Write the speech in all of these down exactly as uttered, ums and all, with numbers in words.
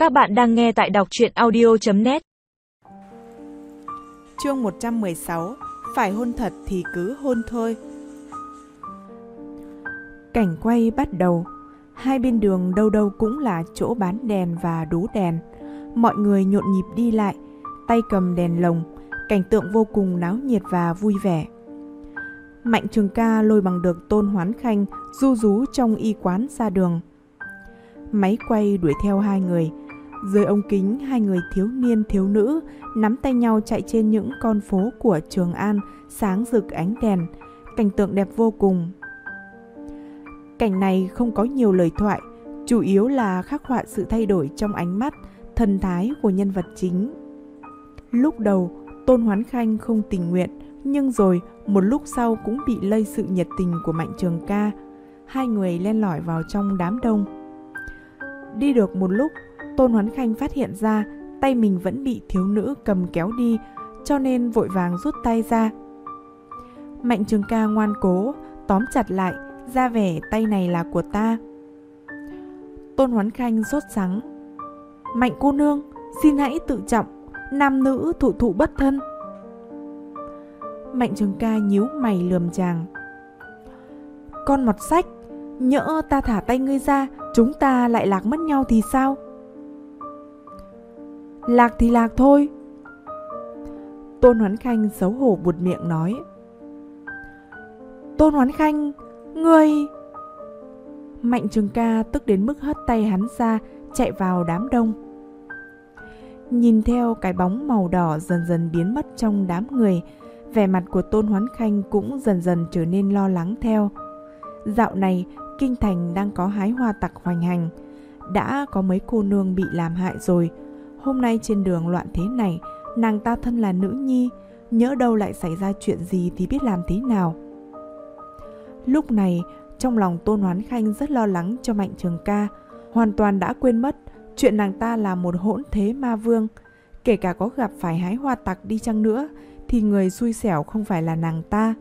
Các bạn đang nghe tại đọc truyện audio chấm net. Chương một trăm mười sáu. Phải hôn thật thì cứ hôn thôi. Cảnh quay bắt đầu. Hai bên đường đâu đâu cũng là chỗ bán đèn và đú đèn. Mọi người nhộn nhịp đi lại, tay cầm đèn lồng. Cảnh tượng vô cùng náo nhiệt và vui vẻ. Mạnh Trường Ca lôi bằng được Tôn Hoán Khanh ru rú trong y quán ra đường. Máy quay đuổi theo hai người. Dưới ống kính, hai người thiếu niên thiếu nữ nắm tay nhau chạy trên những con phố của Trường An, sáng rực ánh đèn. Cảnh tượng đẹp vô cùng. Cảnh này không có nhiều lời thoại, chủ yếu là khắc họa sự thay đổi trong ánh mắt, thần thái của nhân vật chính. Lúc đầu, Tôn Hoán Khanh không tình nguyện, nhưng rồi một lúc sau cũng bị lây sự nhiệt tình của Mạnh Trường Ca. Hai người len lỏi vào trong đám đông. Đi được một lúc, Tôn Hoán Khanh phát hiện ra tay mình vẫn bị thiếu nữ cầm kéo đi, cho nên vội vàng rút tay ra. Mạnh Trường Ca ngoan cố, tóm chặt lại, ra vẻ tay này là của ta. Tôn Hoán Khanh sốt sắng. Mạnh cô nương, xin hãy tự trọng, nam nữ thụ thụ bất thân. Mạnh Trường Ca nhíu mày lườm chàng. Con mọt sách, nhỡ ta thả tay ngươi ra, chúng ta lại lạc mất nhau thì sao? Lạc thì lạc thôi. Tôn Hoán Khanh xấu hổ buột miệng nói. Tôn Hoán Khanh, ngươi... Mạnh Trường Ca tức đến mức hất tay hắn ra, chạy vào đám đông. Nhìn theo cái bóng màu đỏ dần dần biến mất trong đám người, vẻ mặt của Tôn Hoán Khanh cũng dần dần trở nên lo lắng theo. Dạo này, kinh thành đang có hái hoa tặc hoành hành. Đã có mấy cô nương bị làm hại rồi. Hôm nay trên đường loạn thế này, nàng ta thân là nữ nhi, nhỡ đâu lại xảy ra chuyện gì thì biết làm thế nào. Lúc này, trong lòng Tôn Hoán Khanh rất lo lắng cho Mạnh Trường Ca, hoàn toàn đã quên mất chuyện nàng ta là một hỗn thế ma vương. Kể cả có gặp phải hái hoa tặc đi chăng nữa, thì người xui xẻo không phải là nàng ta.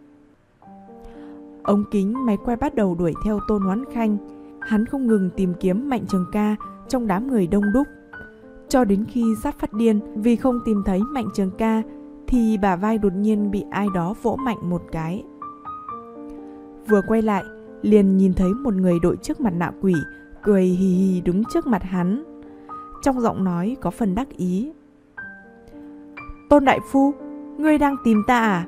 Ống kính máy quay bắt đầu đuổi theo Tôn Hoán Khanh. Hắn không ngừng tìm kiếm Mạnh Trường Ca trong đám người đông đúc. Cho đến khi sắp phát điên vì không tìm thấy Mạnh Trường Ca, thì bả vai đột nhiên bị ai đó vỗ mạnh một cái. Vừa quay lại, liền nhìn thấy một người đội chiếc mặt nạ quỷ, cười hì hì đứng trước mặt hắn. Trong giọng nói có phần đắc ý. Tôn đại phu, ngươi đang tìm ta à?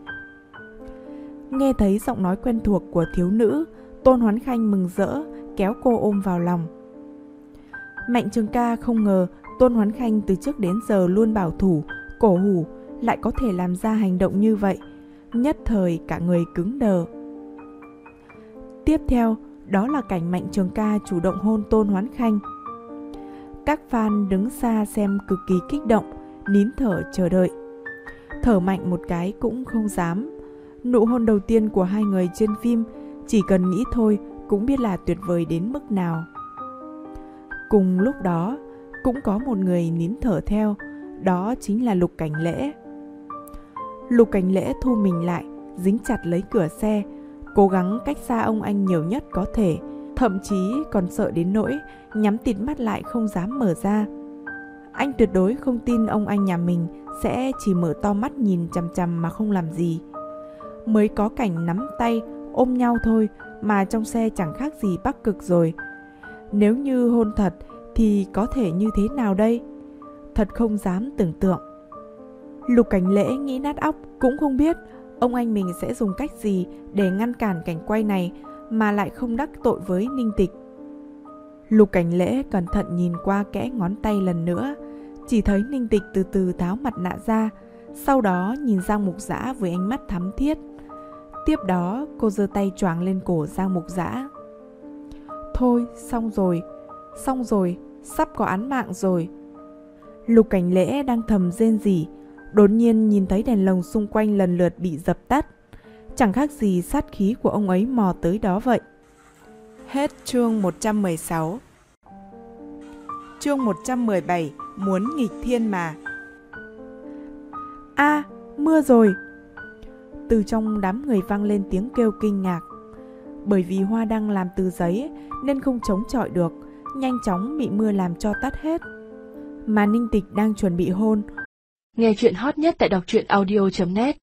Nghe thấy giọng nói quen thuộc của thiếu nữ, Tôn Hoán Khanh mừng rỡ, kéo cô ôm vào lòng. Mạnh Trường Ca không ngờ Tôn Hoán Khanh từ trước đến giờ luôn bảo thủ, cổ hủ, lại có thể làm ra hành động như vậy. Nhất thời cả người cứng đờ. Tiếp theo, đó là cảnh Mạnh Trường Ca chủ động hôn Tôn Hoán Khanh. Các fan đứng xa xem cực kỳ kích động, nín thở chờ đợi. Thở mạnh một cái cũng không dám. Nụ hôn đầu tiên của hai người trên phim, chỉ cần nghĩ thôi cũng biết là tuyệt vời đến mức nào. Cùng lúc đó, cũng có một người nín thở theo, đó chính là Lục Cảnh Lễ. Lục Cảnh Lễ thu mình lại, dính chặt lấy cửa xe, cố gắng cách xa ông anh nhiều nhất có thể, thậm chí còn sợ đến nỗi nhắm tịt mắt lại không dám mở ra. Anh tuyệt đối không tin ông anh nhà mình sẽ chỉ mở to mắt nhìn chằm chằm mà không làm gì. Mới có cảnh nắm tay, ôm nhau thôi mà trong xe chẳng khác gì Bắc Cực rồi. Nếu như hôn thật thì có thể như thế nào đây? Thật không dám tưởng tượng. Lục Cảnh Lễ nghĩ nát óc cũng không biết ông anh mình sẽ dùng cách gì để ngăn cản cảnh quay này mà lại không đắc tội với Ninh Tịch. Lục Cảnh Lễ cẩn thận nhìn qua kẽ ngón tay lần nữa, chỉ thấy Ninh Tịch từ từ tháo mặt nạ ra, sau đó nhìn Giang Mục Dã với ánh mắt thắm thiết. Tiếp đó cô giơ tay choàng lên cổ Giang Mục Dã. Thôi, xong rồi, xong rồi, sắp có án mạng rồi. Lục Cảnh Lễ đang thầm rên rỉ, đột nhiên nhìn thấy đèn lồng xung quanh lần lượt bị dập tắt. Chẳng khác gì sát khí của ông ấy mò tới đó vậy. Hết chương một trăm mười sáu. Chương một trăm mười bảy. Muốn nghịch thiên mà. A, à, mưa rồi. Từ trong đám người vang lên tiếng kêu kinh ngạc. Bởi vì hoa đăng làm từ giấy nên không chống chọi được, nhanh chóng bị mưa làm cho tắt hết. Mà Ninh Tịch đang chuẩn bị hôn. Nghe chuyện hot nhất tại đọc truyện audio chấm net